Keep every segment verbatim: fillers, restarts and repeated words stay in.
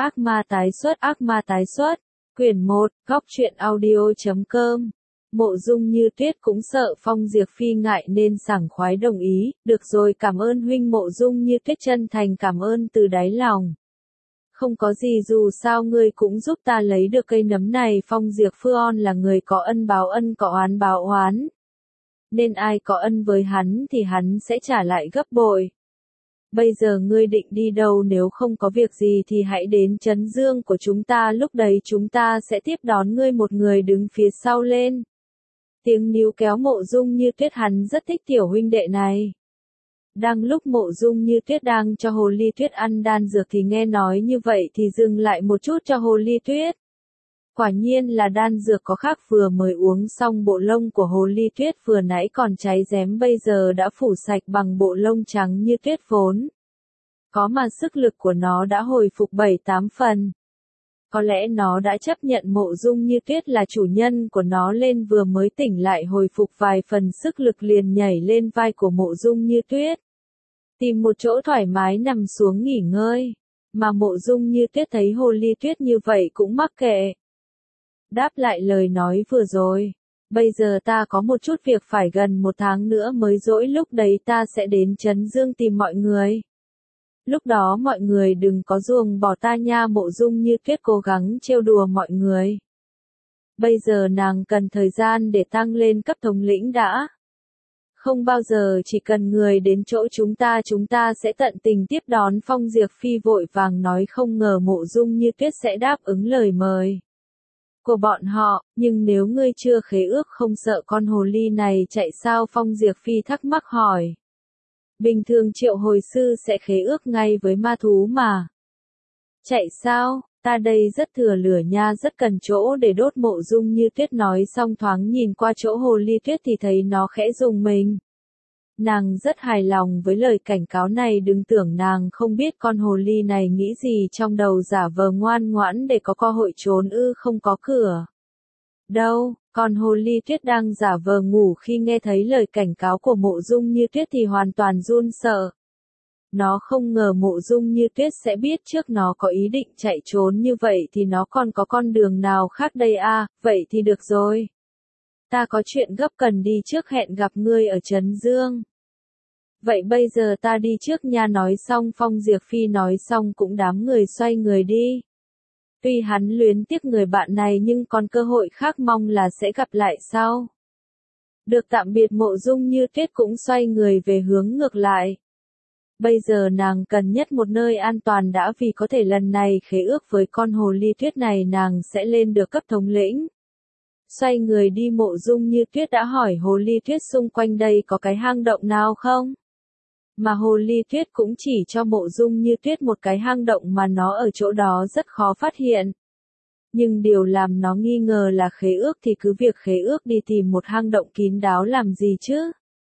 Ác ma tái xuất, ác ma tái xuất. Quyển một, góc truyện audio chấm com. Mộ Dung Như Tuyết cũng sợ Phong Diệp Phi ngại nên sảng khoái đồng ý, được rồi, cảm ơn huynh. Mộ Dung Như Tuyết chân thành cảm ơn từ đáy lòng. Không có gì, dù sao ngươi cũng giúp ta lấy được cây nấm này. Phong Diệp Phương là người có ân báo ân, có oán báo oán. Nên ai có ân với hắn thì hắn sẽ trả lại gấp bội. Bây giờ ngươi định đi đâu? Nếu không có việc gì thì hãy đến Trấn Dương của chúng ta, lúc đấy chúng ta sẽ tiếp đón ngươi. Một người đứng phía sau lên tiếng níu kéo Mộ Dung Như Tuyết, hắn rất thích tiểu huynh đệ này. Đang lúc Mộ Dung Như Tuyết đang cho Hồ Ly Tuyết ăn đan dược thì nghe nói như vậy thì dừng lại một chút cho Hồ Ly Tuyết. Quả nhiên là đan dược có khác, vừa mới uống xong bộ lông của Hồ Ly Tuyết vừa nãy còn cháy rém bây giờ đã phủ sạch bằng bộ lông trắng như tuyết vốn. Có mà sức lực của nó đã hồi phục bảy tám phần. Có lẽ nó đã chấp nhận Mộ Dung Như Tuyết là chủ nhân của nó, lên vừa mới tỉnh lại hồi phục vài phần sức lực liền nhảy lên vai của Mộ Dung Như Tuyết. Tìm một chỗ thoải mái nằm xuống nghỉ ngơi. Mà Mộ Dung Như Tuyết thấy Hồ Ly Tuyết như vậy cũng mắc kệ. Đáp lại lời nói vừa rồi. Bây giờ ta có một chút việc, phải gần một tháng nữa mới rỗi, lúc đấy ta sẽ đến Trấn Dương tìm mọi người. Lúc đó mọi người đừng có ruồng bỏ ta nha. Mộ Dung Như Tuyết cố gắng trêu đùa mọi người. Bây giờ nàng cần thời gian để tăng lên cấp thống lĩnh đã. Không bao giờ, chỉ cần người đến chỗ chúng ta chúng ta sẽ tận tình tiếp đón. Phong Diệp Phi vội vàng nói, không ngờ Mộ Dung Như Tuyết sẽ đáp ứng lời mời của bọn họ, nhưng nếu ngươi chưa khế ước không sợ con hồ ly này chạy sao? Phong Diệp Phi thắc mắc hỏi. Bình thường triệu hồi sư sẽ khế ước ngay với ma thú mà. Chạy sao? Ta đây rất thừa lửa nha, rất cần chỗ để đốt. Mộ Dung Như Tuyết nói xong thoáng nhìn qua chỗ Hồ Ly Tuyết thì thấy nó khẽ rùng mình. Nàng rất hài lòng với lời cảnh cáo này, đừng tưởng nàng không biết con hồ ly này nghĩ gì trong đầu, giả vờ ngoan ngoãn để có cơ hội trốn ư? Không có cửa đâu. Còn Hồ Ly Tuyết đang giả vờ ngủ khi nghe thấy lời cảnh cáo của Mộ Dung Như Tuyết thì hoàn toàn run sợ. Nó không ngờ Mộ Dung Như Tuyết sẽ biết trước nó có ý định chạy trốn như vậy thì nó còn có con đường nào khác đây à? Vậy thì được rồi. Ta có chuyện gấp cần đi trước, hẹn gặp ngươi ở Trấn Dương. Vậy bây giờ ta đi trước nha. Nói xong Phong Diệp Phi nói xong cũng đám người xoay người đi. Tuy hắn luyến tiếc người bạn này nhưng còn cơ hội khác, mong là sẽ gặp lại sau. Được tạm biệt, Mộ Dung Như Tuyết cũng xoay người về hướng ngược lại. Bây giờ nàng cần nhất một nơi an toàn đã, vì có thể lần này khế ước với con Hồ Ly Tuyết này nàng sẽ lên được cấp thống lĩnh. Xoay người đi, Mộ Dung Như Tuyết đã hỏi Hồ Ly Tuyết xung quanh đây có cái hang động nào không? Mà Hồ Ly Tuyết cũng chỉ cho Mộ Dung Như Tuyết một cái hang động mà nó ở chỗ đó rất khó phát hiện. Nhưng điều làm nó nghi ngờ là khế ước thì cứ việc khế ước, đi tìm một hang động kín đáo làm gì chứ?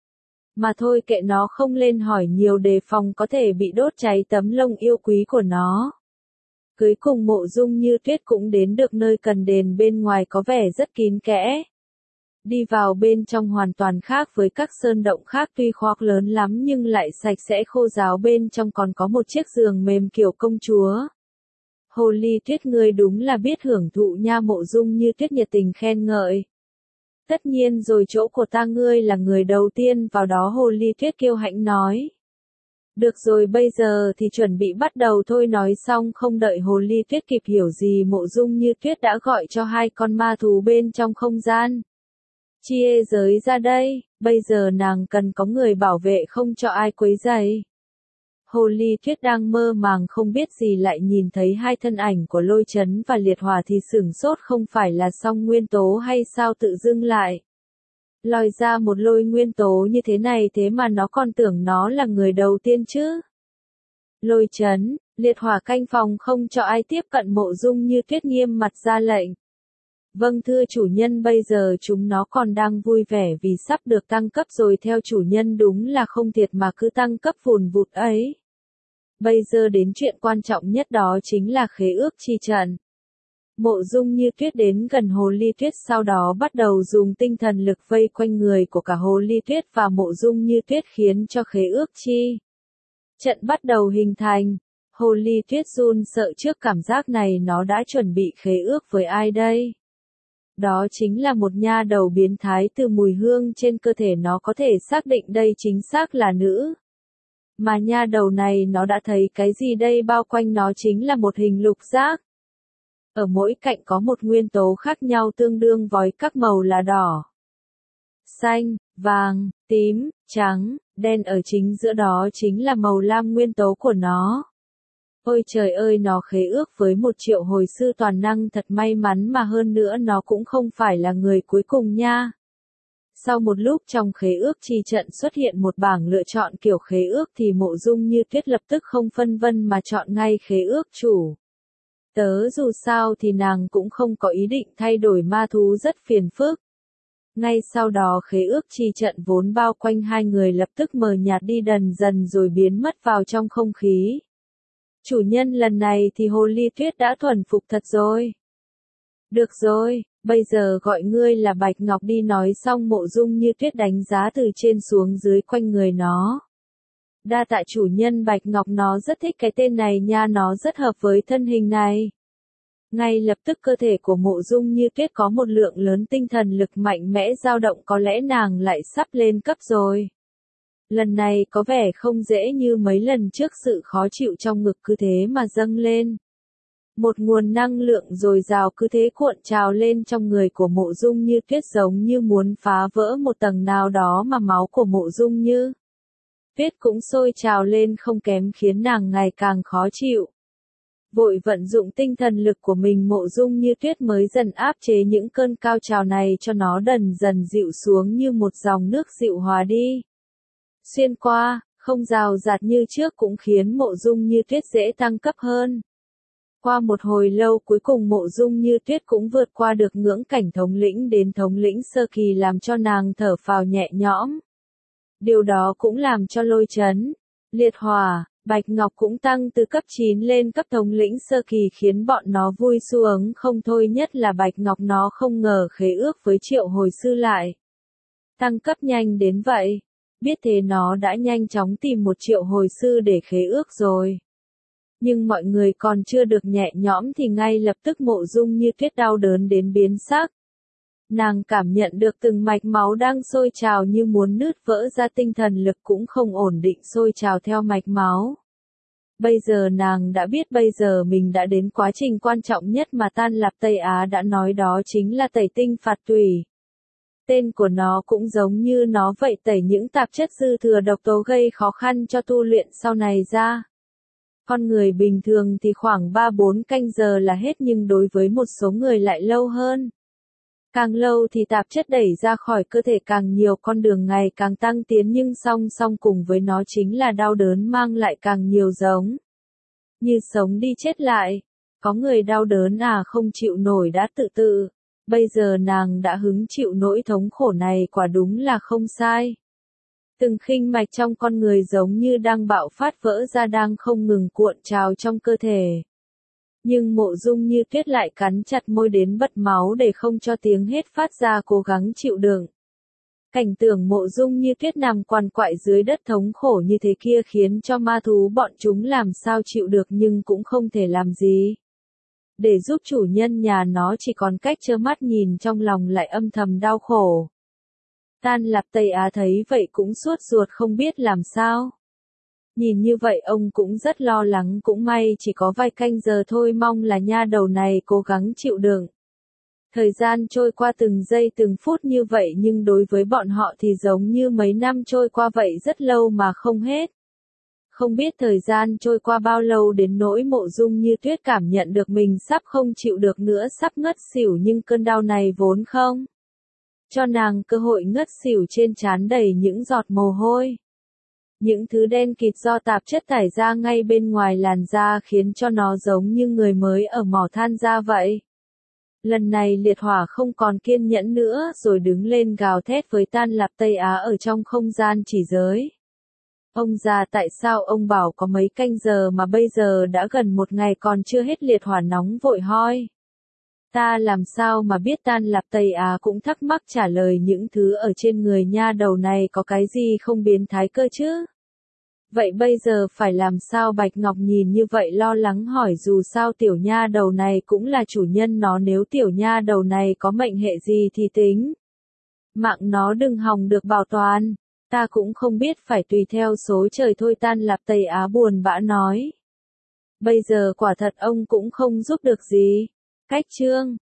Mà thôi kệ nó, không lên hỏi nhiều, đề phòng có thể bị đốt cháy tấm lông yêu quý của nó. Cuối cùng Mộ Dung Như Tuyết cũng đến được nơi cần đến, bên ngoài có vẻ rất kín kẽ. Đi vào bên trong hoàn toàn khác với các sơn động khác, tuy khoác lớn lắm nhưng lại sạch sẽ khô ráo, bên trong còn có một chiếc giường mềm kiểu công chúa. Hồ Ly Tuyết, ngươi đúng là biết hưởng thụ nha. Mộ Dung Như Tuyết nhiệt tình khen ngợi. Tất nhiên rồi, chỗ của ta ngươi là người đầu tiên vào đó. Hồ Ly Tuyết kiêu hãnh nói. Được rồi, bây giờ thì chuẩn bị bắt đầu thôi. Nói xong không đợi Hồ Ly Tuyết kịp hiểu gì, Mộ Dung Như Tuyết đã gọi cho hai con ma thú bên trong không gian. Chia giới ra đây, bây giờ nàng cần có người bảo vệ không cho ai quấy rầy. Hồ Ly Tuyết đang mơ màng không biết gì lại nhìn thấy hai thân ảnh của Lôi Chấn và Liệt Hỏa thì sửng sốt, không phải là Song Nguyên Tố hay sao tự dưng lại lòi ra một Lôi Nguyên Tố như thế này, thế mà nó còn tưởng nó là người đầu tiên chứ. Lôi Chấn, Liệt Hỏa canh phòng không cho ai tiếp cận. Mộ Dung Như Tuyết nghiêm mặt ra lệnh. Vâng thưa chủ nhân, bây giờ chúng nó còn đang vui vẻ vì sắp được tăng cấp rồi, theo chủ nhân đúng là không thiệt mà cứ tăng cấp vùn vụt ấy. Bây giờ đến chuyện quan trọng nhất, đó chính là khế ước chi trận. Mộ Dung Như Tuyết đến gần Hồ Ly Tuyết, sau đó bắt đầu dùng tinh thần lực vây quanh người của cả Hồ Ly Tuyết và Mộ Dung Như Tuyết khiến cho khế ước chi trận bắt đầu hình thành. Hồ Ly Tuyết run sợ trước cảm giác này, nó đã chuẩn bị khế ước với ai đây? Đó chính là một nha đầu biến thái, từ mùi hương trên cơ thể nó có thể xác định đây chính xác là nữ. Mà nha đầu này nó đã thấy cái gì đây? Bao quanh nó chính là một hình lục giác. Ở mỗi cạnh có một nguyên tố khác nhau tương đương với các màu là đỏ, xanh, vàng, tím, trắng, đen, ở chính giữa đó chính là màu lam, nguyên tố của nó. Ôi trời ơi, nó khế ước với một triệu hồi sư toàn năng, thật may mắn, mà hơn nữa nó cũng không phải là người cuối cùng nha. Sau một lúc trong khế ước chi trận xuất hiện một bảng lựa chọn kiểu khế ước thì Mộ Dung Như Tuyết lập tức không phân vân mà chọn ngay khế ước chủ tớ, dù sao thì nàng cũng không có ý định thay đổi ma thú rất phiền phức. Ngay sau đó khế ước chi trận vốn bao quanh hai người lập tức mờ nhạt đi dần dần rồi biến mất vào trong không khí. Chủ nhân, lần này thì Hồ Ly Tuyết đã thuần phục thật rồi. Được rồi, bây giờ gọi ngươi là Bạch Ngọc đi. Nói xong Mộ Dung Như Tuyết đánh giá từ trên xuống dưới quanh người nó. Đa tạ chủ nhân. Bạch Ngọc nó rất thích cái tên này nha, nó rất hợp với thân hình này. Ngay lập tức cơ thể của Mộ Dung Như Tuyết có một lượng lớn tinh thần lực mạnh mẽ dao động, có lẽ nàng lại sắp lên cấp rồi. Lần này có vẻ không dễ như mấy lần trước, sự khó chịu trong ngực cứ thế mà dâng lên. Một nguồn năng lượng dồi dào cứ thế cuộn trào lên trong người của Mộ Dung Như Tuyết, giống như muốn phá vỡ một tầng nào đó, mà máu của Mộ Dung Như Tuyết cũng sôi trào lên không kém, khiến nàng ngày càng khó chịu. Vội vận dụng tinh thần lực của mình, Mộ Dung Như Tuyết mới dần áp chế những cơn cao trào này cho nó dần dần dịu xuống như một dòng nước dịu hòa đi. Xuyên qua, không rào rạt như trước cũng khiến Mộ Dung Như Tuyết dễ tăng cấp hơn. Qua một hồi lâu cuối cùng Mộ Dung Như Tuyết cũng vượt qua được ngưỡng cảnh thống lĩnh đến thống lĩnh sơ kỳ, làm cho nàng thở phào nhẹ nhõm. Điều đó cũng làm cho Lôi Chấn, Liệt Hỏa, Bạch Ngọc cũng tăng từ cấp chín lên cấp thống lĩnh sơ kỳ, khiến bọn nó vui sướng không thôi, nhất là Bạch Ngọc, nó không ngờ khế ước với triệu hồi sư lại tăng cấp nhanh đến vậy. Biết thế nó đã nhanh chóng tìm một triệu hồi sư để khế ước rồi. Nhưng mọi người còn chưa được nhẹ nhõm thì ngay lập tức Mộ Dung Như Tuyết đau đớn đến biến sắc. Nàng cảm nhận được từng mạch máu đang sôi trào như muốn nứt vỡ ra, tinh thần lực cũng không ổn định sôi trào theo mạch máu. Bây giờ nàng đã biết bây giờ mình đã đến quá trình quan trọng nhất mà Tan Lạp Tây Á đã nói, đó chính là tẩy tinh phạt tùy. Tên của nó cũng giống như nó vậy, tẩy những tạp chất dư thừa độc tố gây khó khăn cho tu luyện sau này ra. Con người bình thường thì khoảng ba bốn canh giờ là hết, nhưng đối với một số người lại lâu hơn. Càng lâu thì tạp chất đẩy ra khỏi cơ thể càng nhiều, con đường ngày càng tăng tiến, nhưng song song cùng với nó chính là đau đớn mang lại càng nhiều, giống như sống đi chết lại. Có người đau đớn à không chịu nổi đã tự tự. Bây giờ nàng đã hứng chịu nỗi thống khổ này, quả đúng là không sai. Từng khinh mạch trong con người giống như đang bạo phát vỡ ra, đang không ngừng cuộn trào trong cơ thể. Nhưng Mộ Dung Như Tuyết lại cắn chặt môi đến bật máu để không cho tiếng hét phát ra, cố gắng chịu đựng. Cảnh tượng Mộ Dung Như Tuyết nằm quằn quại dưới đất thống khổ như thế kia khiến cho ma thú bọn chúng làm sao chịu được, nhưng cũng không thể làm gì. Để giúp chủ nhân nhà nó chỉ còn cách trơ mắt nhìn, trong lòng lại âm thầm đau khổ. Tan Lạp Tây Á thấy vậy cũng sốt ruột không biết làm sao. Nhìn như vậy ông cũng rất lo lắng, cũng may chỉ có vài canh giờ thôi, mong là nha đầu này cố gắng chịu đựng. Thời gian trôi qua từng giây từng phút như vậy, nhưng đối với bọn họ thì giống như mấy năm trôi qua vậy, rất lâu mà không hết. Không biết thời gian trôi qua bao lâu đến nỗi Mộ Dung Như Tuyết cảm nhận được mình sắp không chịu được nữa, sắp ngất xỉu, nhưng cơn đau này vốn không cho nàng cơ hội ngất xỉu, trên trán đầy những giọt mồ hôi. Những thứ đen kịt do tạp chất thải ra ngay bên ngoài làn da khiến cho nó giống như người mới ở mỏ than ra vậy. Lần này Liệt Hỏa không còn kiên nhẫn nữa rồi đứng lên gào thét với Tan Lạp Tây Á ở trong không gian chỉ giới. Ông già, tại sao ông bảo có mấy canh giờ mà bây giờ đã gần một ngày còn chưa hết? Liệt Hỏa nóng vội hỏi. Ta làm sao mà biết? Tan Lạp Tây Á cũng thắc mắc trả lời, những thứ ở trên người nha đầu này có cái gì không biến thái cơ chứ? Vậy bây giờ phải làm sao? Bạch Ngọc nhìn như vậy lo lắng hỏi, dù sao tiểu nha đầu này cũng là chủ nhân nó, nếu tiểu nha đầu này có mệnh hệ gì thì tính. Mạng nó đừng hòng được bảo toàn, ta cũng không biết, phải tùy theo số trời thôi. Tan Lạp Tây Á buồn bã nói. Bây giờ quả thật ông cũng không giúp được gì. Cách chương